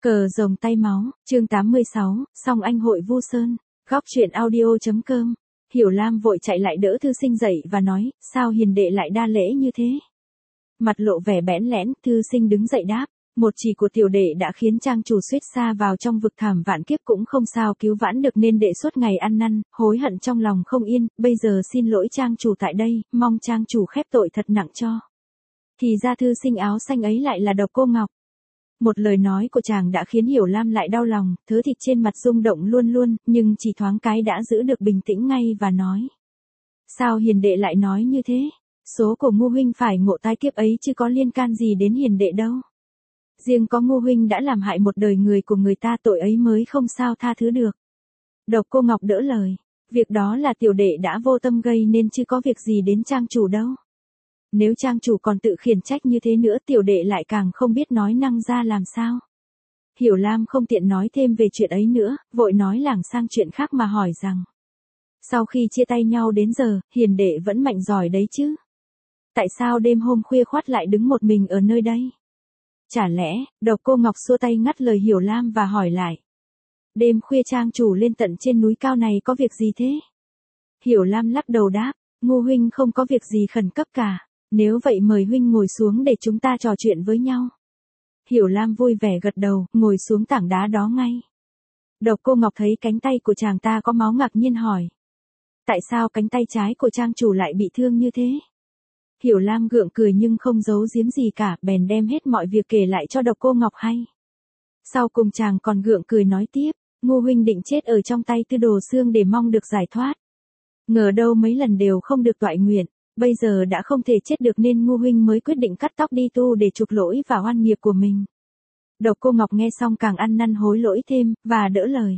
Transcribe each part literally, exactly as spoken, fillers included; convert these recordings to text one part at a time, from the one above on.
Cờ rồng tay máu, chương tám mươi sáu, song anh hội Vu Sơn, góc truyện audio.com. Hiểu Lam vội chạy lại đỡ thư sinh dậy và nói, sao hiền đệ lại đa lễ như thế? Mặt lộ vẻ bẽn lẽn, thư sinh đứng dậy đáp, một chỉ của tiểu đệ đã khiến trang chủ suýt sa vào trong vực thảm vạn kiếp cũng không sao cứu vãn được nên đệ suốt ngày ăn năn, hối hận trong lòng không yên, bây giờ xin lỗi trang chủ tại đây, mong trang chủ khép tội thật nặng cho. Thì ra thư sinh áo xanh ấy lại là Độc Cô Ngọc. Một lời nói của chàng đã khiến Hiểu Lam lại đau lòng, thớ thịt trên mặt rung động luôn luôn, nhưng chỉ thoáng cái đã giữ được bình tĩnh ngay và nói. Sao hiền đệ lại nói như thế? Số của Ngô huynh phải ngộ tai kiếp ấy chứ có liên can gì đến hiền đệ đâu. Riêng có Ngô huynh đã làm hại một đời người của người ta, tội ấy mới không sao tha thứ được. Độc Cô Ngọc đỡ lời, việc đó là tiểu đệ đã vô tâm gây nên chứ có việc gì đến trang chủ đâu. Nếu trang chủ còn tự khiển trách như thế nữa tiểu đệ lại càng không biết nói năng ra làm sao. Hiểu Lam không tiện nói thêm về chuyện ấy nữa, vội nói lảng sang chuyện khác mà hỏi rằng. Sau khi chia tay nhau đến giờ, hiền đệ vẫn mạnh giỏi đấy chứ. Tại sao đêm hôm khuya khoắt lại đứng một mình ở nơi đây? Chả lẽ, Độc Cô Ngọc xua tay ngắt lời Hiểu Lam và hỏi lại. Đêm khuya trang chủ lên tận trên núi cao này có việc gì thế? Hiểu Lam lắc đầu đáp, Ngô huynh không có việc gì khẩn cấp cả. Nếu vậy mời huynh ngồi xuống để chúng ta trò chuyện với nhau. Hiểu Lam vui vẻ gật đầu, ngồi xuống tảng đá đó ngay. Độc Cô Ngọc thấy cánh tay của chàng ta có máu ngạc nhiên hỏi. Tại sao cánh tay trái của trang chủ lại bị thương như thế? Hiểu Lam gượng cười nhưng không giấu giếm gì cả, bèn đem hết mọi việc kể lại cho Độc Cô Ngọc hay. Sau cùng chàng còn gượng cười nói tiếp, Ngô huynh định chết ở trong tay Tư Đồ Xương để mong được giải thoát. Ngờ đâu mấy lần đều không được toại nguyện. Bây giờ đã không thể chết được nên Ngô huynh mới quyết định cắt tóc đi tu để chuộc lỗi và oan nghiệp của mình. Độc Cô Ngọc nghe xong càng ăn năn hối lỗi thêm, và đỡ lời.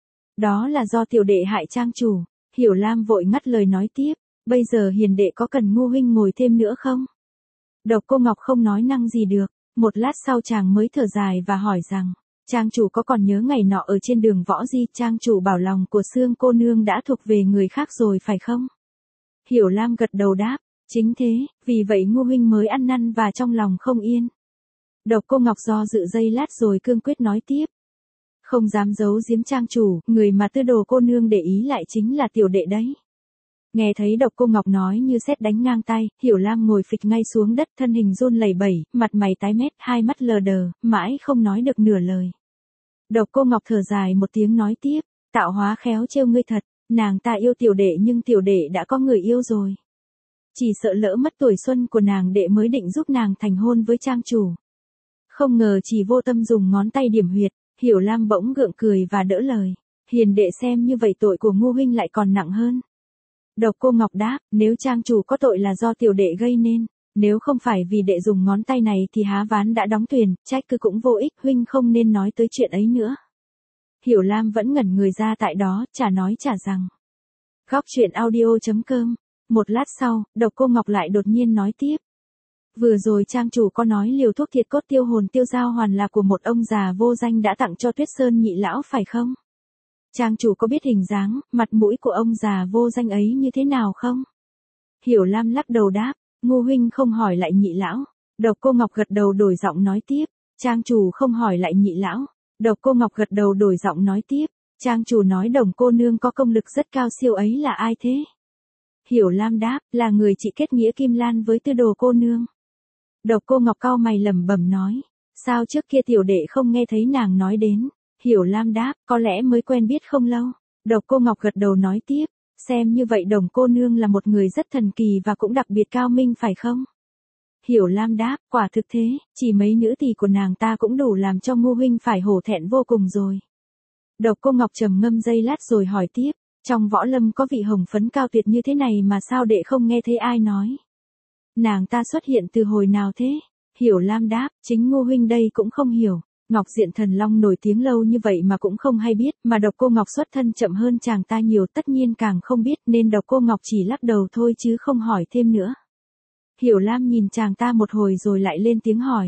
Đó là do tiểu đệ hại trang chủ. Hiểu Lam vội ngắt lời nói tiếp, bây giờ hiền đệ có cần Ngô huynh ngồi thêm nữa không? Độc Cô Ngọc không nói năng gì được, một lát sau chàng mới thở dài và hỏi rằng, trang chủ có còn nhớ ngày nọ ở trên đường Võ Di, trang chủ bảo lòng của Sương cô nương đã thuộc về người khác rồi phải không? Hiểu Lam gật đầu đáp, chính thế, vì vậy Ngô huynh mới ăn năn và trong lòng không yên. Độc Cô Ngọc do dự giây lát rồi cương quyết nói tiếp. Không dám giấu giếm trang chủ, người mà Tư Đồ cô nương để ý lại chính là tiểu đệ đấy. Nghe thấy Độc Cô Ngọc nói như sét đánh ngang tay, Hiểu Lam ngồi phịch ngay xuống đất, thân hình run lẩy bẩy, mặt mày tái mét, hai mắt lờ đờ, mãi không nói được nửa lời. Độc Cô Ngọc thở dài một tiếng nói tiếp, tạo hóa khéo trêu ngươi thật. Nàng ta yêu tiểu đệ nhưng tiểu đệ đã có người yêu rồi. Chỉ sợ lỡ mất tuổi xuân của nàng đệ mới định giúp nàng thành hôn với trang chủ. Không ngờ chỉ vô tâm dùng ngón tay điểm huyệt, Hiểu Lam bỗng gượng cười và đỡ lời. Hiền đệ xem như vậy tội của Ngô huynh lại còn nặng hơn. Độc Cô Ngọc đáp, nếu trang chủ có tội là do tiểu đệ gây nên. Nếu không phải vì đệ dùng ngón tay này thì há ván đã đóng thuyền, trách cứ cũng vô ích, huynh không nên nói tới chuyện ấy nữa. Hiểu Lam vẫn ngẩn người ra tại đó, chả nói chả rằng. Góc truyện audio.com. Một lát sau, Độc Cô Ngọc lại đột nhiên nói tiếp. Vừa rồi trang chủ có nói liều thuốc thiệt cốt tiêu hồn tiêu giao hoàn là của một ông già vô danh đã tặng cho Tuyết Sơn nhị lão phải không? Trang chủ có biết hình dáng, mặt mũi của ông già vô danh ấy như thế nào không? Hiểu Lam lắc đầu đáp, Ngô huynh không hỏi lại nhị lão. Độc Cô Ngọc gật đầu đổi giọng nói tiếp, trang chủ không hỏi lại nhị lão. Độc Cô Ngọc gật đầu đổi giọng nói tiếp, trang chủ nói Đồng cô nương có công lực rất cao siêu ấy là ai thế? Hiểu Lam đáp, là người chị kết nghĩa Kim Lan với Tư Đồ cô nương. Độc Cô Ngọc cau mày lẩm bẩm nói, sao trước kia tiểu đệ không nghe thấy nàng nói đến? Hiểu Lam đáp, có lẽ mới quen biết không lâu. Độc Cô Ngọc gật đầu nói tiếp, xem như vậy Đồng cô nương là một người rất thần kỳ và cũng đặc biệt cao minh phải không? Hiểu Lam đáp, quả thực thế, chỉ mấy nữ tỳ của nàng ta cũng đủ làm cho Ngô huynh phải hổ thẹn vô cùng rồi. Độc Cô Ngọc trầm ngâm giây lát rồi hỏi tiếp, trong võ lâm có vị hồng phấn cao tuyệt như thế này mà sao đệ không nghe thấy ai nói? Nàng ta xuất hiện từ hồi nào thế? Hiểu Lam đáp, chính Ngô huynh đây cũng không hiểu. Ngọc Diện Thần Long nổi tiếng lâu như vậy mà cũng không hay biết, mà Độc Cô Ngọc xuất thân chậm hơn chàng ta nhiều tất nhiên càng không biết nên Độc Cô Ngọc chỉ lắc đầu thôi chứ không hỏi thêm nữa. Hiểu Lam nhìn chàng ta một hồi rồi lại lên tiếng hỏi.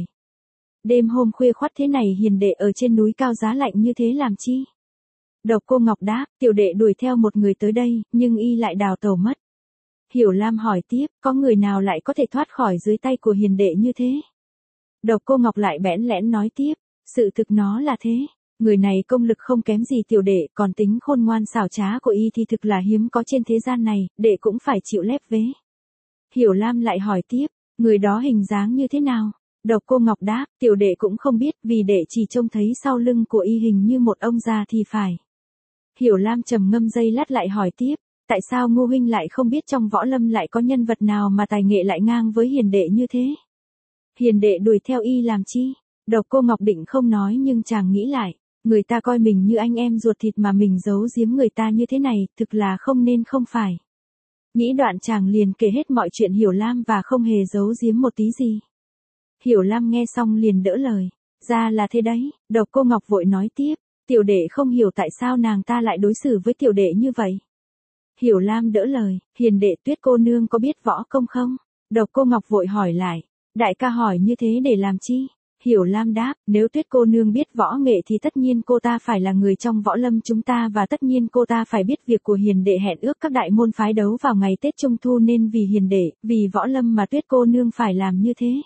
Đêm hôm khuya khoắt thế này hiền đệ ở trên núi cao giá lạnh như thế làm chi? Độc Cô Ngọc đáp, tiểu đệ đuổi theo một người tới đây, nhưng y lại đào tẩu mất. Hiểu Lam hỏi tiếp, có người nào lại có thể thoát khỏi dưới tay của hiền đệ như thế? Độc Cô Ngọc lại bẽn lẽn nói tiếp, Sự thực nó là thế. Người này công lực không kém gì tiểu đệ, còn tính khôn ngoan xảo trá của y thì thực là hiếm có trên thế gian này, đệ cũng phải chịu lép vế. Hiểu Lam lại hỏi tiếp, người đó hình dáng như thế nào? Độc Cô Ngọc đáp, tiểu đệ cũng không biết, vì đệ chỉ trông thấy sau lưng của y hình như một ông già thì phải. Hiểu Lam trầm ngâm giây lát lại hỏi tiếp, tại sao Ngô huynh lại không biết trong võ lâm lại có nhân vật nào mà tài nghệ lại ngang với hiền đệ như thế? Hiền đệ đuổi theo y làm chi? Độc Cô Ngọc định không nói nhưng chàng nghĩ lại, người ta coi mình như anh em ruột thịt mà mình giấu giếm người ta như thế này, thực là không nên không phải. Nghĩ đoạn chàng liền kể hết mọi chuyện Hiểu Lam và không hề giấu giếm một tí gì. Hiểu Lam nghe xong liền đỡ lời, ra là thế đấy. Độc Cô Ngọc vội nói tiếp, tiểu đệ không hiểu tại sao nàng ta lại đối xử với tiểu đệ như vậy. Hiểu Lam đỡ lời, hiền đệ Tuyết cô nương có biết võ công không? Độc Cô Ngọc vội hỏi lại, đại ca hỏi như thế để làm chi? Hiểu Lam đáp, nếu Tuyết cô nương biết võ nghệ thì tất nhiên cô ta phải là người trong võ lâm chúng ta và tất nhiên cô ta phải biết việc của hiền đệ hẹn ước các đại môn phái đấu vào ngày Tết Trung Thu nên vì hiền đệ, vì võ lâm mà Tuyết cô nương phải làm như thế.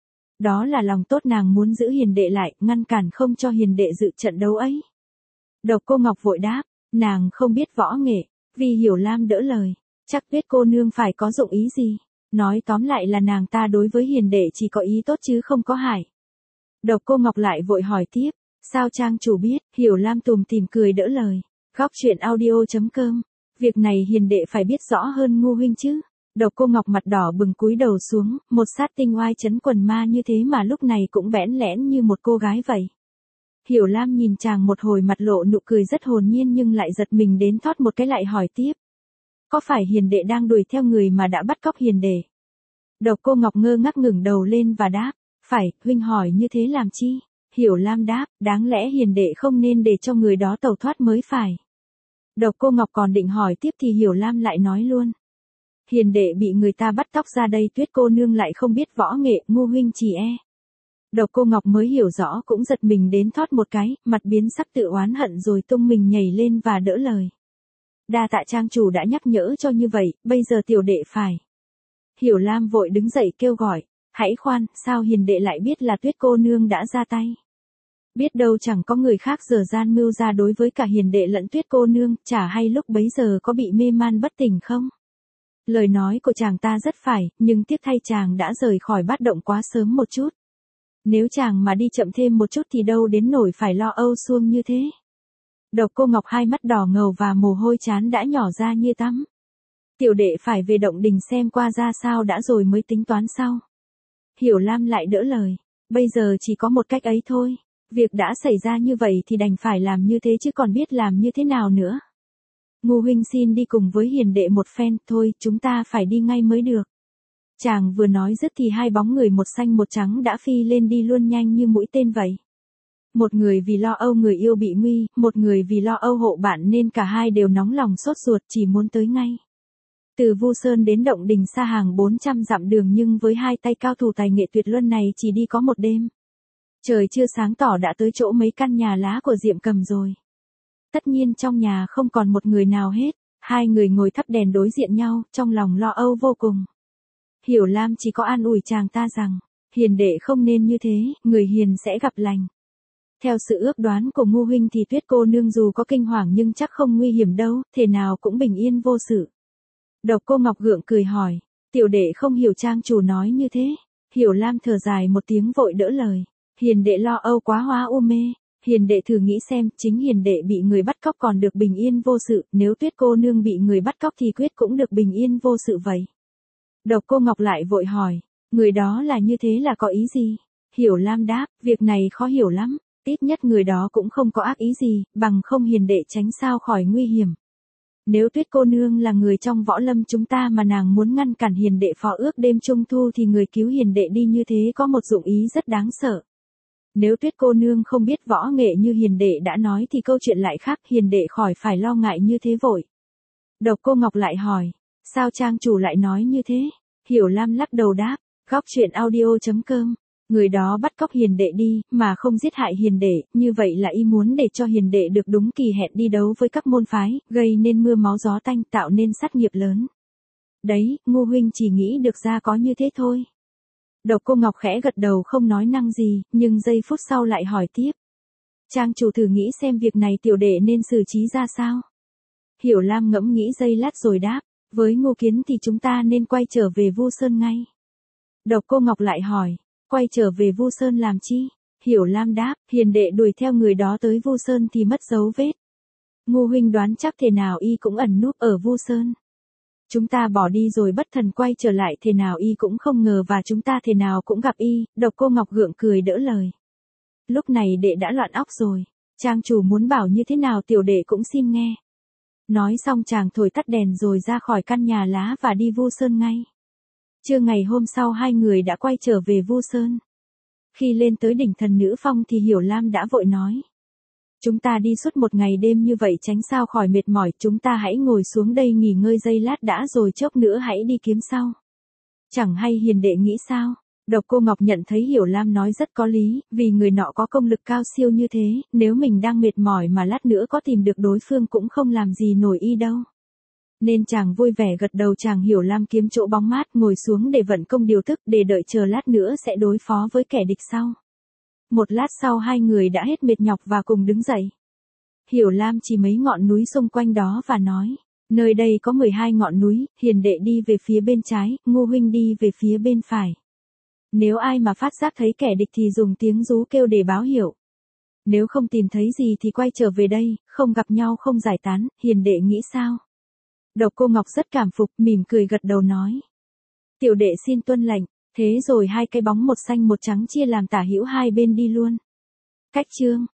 Đó là lòng tốt nàng muốn giữ hiền đệ lại, ngăn cản không cho hiền đệ dự trận đấu ấy. Độc Cô Ngọc vội đáp, nàng không biết võ nghệ, vì Hiểu Lam đỡ lời, chắc Tuyết cô nương phải có dụng ý gì. Nói tóm lại là nàng ta đối với hiền đệ chỉ có ý tốt chứ không có hại. Độc Cô Ngọc lại vội hỏi tiếp, sao trang chủ biết? Hiểu Lam tùm tìm cười đỡ lời, góc truyện audio chấm com, việc này hiền đệ phải biết rõ hơn Ngô huynh chứ. Độc Cô Ngọc mặt đỏ bừng cúi đầu xuống, một sát tinh oai chấn quần ma như thế mà lúc này cũng bẽn lẽn như một cô gái vậy. Hiểu Lam nhìn chàng một hồi mặt lộ nụ cười rất hồn nhiên nhưng lại giật mình đến thoát một cái lại hỏi tiếp. Có phải hiền đệ đang đuổi theo người mà đã bắt cóc hiền đệ? Độc Cô Ngọc ngơ ngác ngẩng đầu lên và đáp, phải, huynh hỏi như thế làm chi? Hiểu Lam đáp, đáng lẽ hiền đệ không nên để cho người đó tẩu thoát mới phải. Độc Cô Ngọc còn định hỏi tiếp thì Hiểu Lam lại nói luôn. Hiền đệ bị người ta bắt cóc ra đây, Tuyết cô nương lại không biết võ nghệ, Ngô huynh chỉ e. Độc Cô Ngọc mới hiểu rõ cũng giật mình đến thoát một cái, mặt biến sắc tự oán hận rồi tung mình nhảy lên và đỡ lời. Đa tạ trang chủ đã nhắc nhở cho như vậy, bây giờ tiểu đệ phải. Hiểu Lam vội đứng dậy kêu gọi, hãy khoan, sao hiền đệ lại biết là Tuyết cô nương đã ra tay? Biết đâu chẳng có người khác dở gian mưu ra đối với cả hiền đệ lẫn Tuyết cô nương, chả hay lúc bấy giờ có bị mê man bất tỉnh không? Lời nói của chàng ta rất phải, nhưng tiếc thay chàng đã rời khỏi bát động quá sớm một chút. Nếu chàng mà đi chậm thêm một chút thì đâu đến nổi phải lo âu suông như thế. Độc Cô Ngọc hai mắt đỏ ngầu và mồ hôi trán đã nhỏ ra như tắm. Tiểu đệ phải về động đình xem qua ra sao đã rồi mới tính toán sau. Hiểu Lam lại đỡ lời, bây giờ chỉ có một cách ấy thôi. Việc đã xảy ra như vậy thì đành phải làm như thế chứ còn biết làm như thế nào nữa. Ngô huynh xin đi cùng với hiền đệ một phen, thôi chúng ta phải đi ngay mới được. Chàng vừa nói dứt thì hai bóng người một xanh một trắng đã phi lên đi luôn nhanh như mũi tên vậy. Một người vì lo âu người yêu bị nguy, một người vì lo âu hộ bạn nên cả hai đều nóng lòng sốt ruột chỉ muốn tới ngay. Từ Vu Sơn đến Động Đình xa hàng bốn trăm dặm đường nhưng với hai tay cao thủ tài nghệ tuyệt luân này chỉ đi có một đêm. Trời chưa sáng tỏ đã tới chỗ mấy căn nhà lá của Diệm Cầm rồi. Tất nhiên trong nhà không còn một người nào hết, hai người ngồi thắp đèn đối diện nhau, trong lòng lo âu vô cùng. Hiểu Lam chỉ có an ủi chàng ta rằng, hiền đệ không nên như thế, người hiền sẽ gặp lành. Theo sự ước đoán của Ngô huynh thì Tuyết cô nương dù có kinh hoàng nhưng chắc không nguy hiểm đâu, thể nào cũng bình yên vô sự. Độc Cô Ngọc gượng cười hỏi, tiểu đệ không hiểu trang chủ nói như thế. Hiểu Lam thở dài một tiếng vội đỡ lời, hiền đệ lo âu quá hóa u mê. Hiền đệ thử nghĩ xem, chính hiền đệ bị người bắt cóc còn được bình yên vô sự, nếu Tuyết cô nương bị người bắt cóc thì quyết cũng được bình yên vô sự vậy. Độc Cô Ngọc lại vội hỏi, người đó là như thế là có ý gì? Hiểu Lam đáp, việc này khó hiểu lắm, ít nhất người đó cũng không có ác ý gì, bằng không hiền đệ tránh sao khỏi nguy hiểm. Nếu Tuyết cô nương là người trong võ lâm chúng ta mà nàng muốn ngăn cản hiền đệ phó ước đêm trung thu thì người cứu hiền đệ đi như thế có một dụng ý rất đáng sợ. Nếu Tuyết cô nương không biết võ nghệ như hiền đệ đã nói thì câu chuyện lại khác, hiền đệ khỏi phải lo ngại như thế vội. Độc Cô Ngọc lại hỏi, sao trang chủ lại nói như thế? Hiểu Lam lắc đầu đáp, góc truyện audio chấm com, người đó bắt cóc hiền đệ đi, mà không giết hại hiền đệ, như vậy là y muốn để cho hiền đệ được đúng kỳ hẹn đi đấu với các môn phái, gây nên mưa máu gió tanh, tạo nên sát nghiệp lớn. Đấy, Ngô huynh chỉ nghĩ được ra có như thế thôi. Độc Cô Ngọc khẽ gật đầu không nói năng gì, nhưng giây phút sau lại hỏi tiếp. Trang chủ thử nghĩ xem việc này tiểu đệ nên xử trí ra sao? Hiểu Lam ngẫm nghĩ giây lát rồi đáp, với Ngô Kiến thì chúng ta nên quay trở về Vu Sơn ngay. Độc Cô Ngọc lại hỏi, quay trở về Vu Sơn làm chi? Hiểu Lam đáp, hiền đệ đuổi theo người đó tới Vu Sơn thì mất dấu vết. Ngô huynh đoán chắc thế nào y cũng ẩn núp ở Vu Sơn. Chúng ta bỏ đi rồi bất thần quay trở lại thế nào y cũng không ngờ và chúng ta thế nào cũng gặp y. Độc Cô Ngọc gượng cười đỡ lời. Lúc này đệ đã loạn óc rồi, trang chủ muốn bảo như thế nào tiểu đệ cũng xin nghe. Nói xong chàng thổi tắt đèn rồi ra khỏi căn nhà lá và đi Vu Sơn ngay. Trưa ngày hôm sau hai người đã quay trở về Vu Sơn. Khi lên tới đỉnh Thần Nữ Phong thì Hiểu Lam đã vội nói. Chúng ta đi suốt một ngày đêm như vậy tránh sao khỏi mệt mỏi, chúng ta hãy ngồi xuống đây nghỉ ngơi giây lát đã rồi chốc nữa hãy đi kiếm sau. Chẳng hay hiền đệ nghĩ sao? Độc Cô Ngọc nhận thấy Hiểu Lam nói rất có lý, vì người nọ có công lực cao siêu như thế, nếu mình đang mệt mỏi mà lát nữa có tìm được đối phương cũng không làm gì nổi y đâu. Nên chàng vui vẻ gật đầu. Chàng Hiểu Lam kiếm chỗ bóng mát ngồi xuống để vận công điều thức để đợi chờ lát nữa sẽ đối phó với kẻ địch sau. Một lát sau hai người đã hết mệt nhọc và cùng đứng dậy. Hiểu Lam chỉ mấy ngọn núi xung quanh đó và nói, nơi đây có mười hai ngọn núi, hiền đệ đi về phía bên trái, Ngô huynh đi về phía bên phải. Nếu ai mà phát giác thấy kẻ địch thì dùng tiếng rú kêu để báo hiệu. Nếu không tìm thấy gì thì quay trở về đây, không gặp nhau không giải tán, hiền đệ nghĩ sao? Độc Cô Ngọc rất cảm phục, mỉm cười gật đầu nói. Tiểu đệ xin tuân lệnh, thế rồi hai cái bóng một xanh một trắng chia làm tả hữu hai bên đi luôn. Cách chương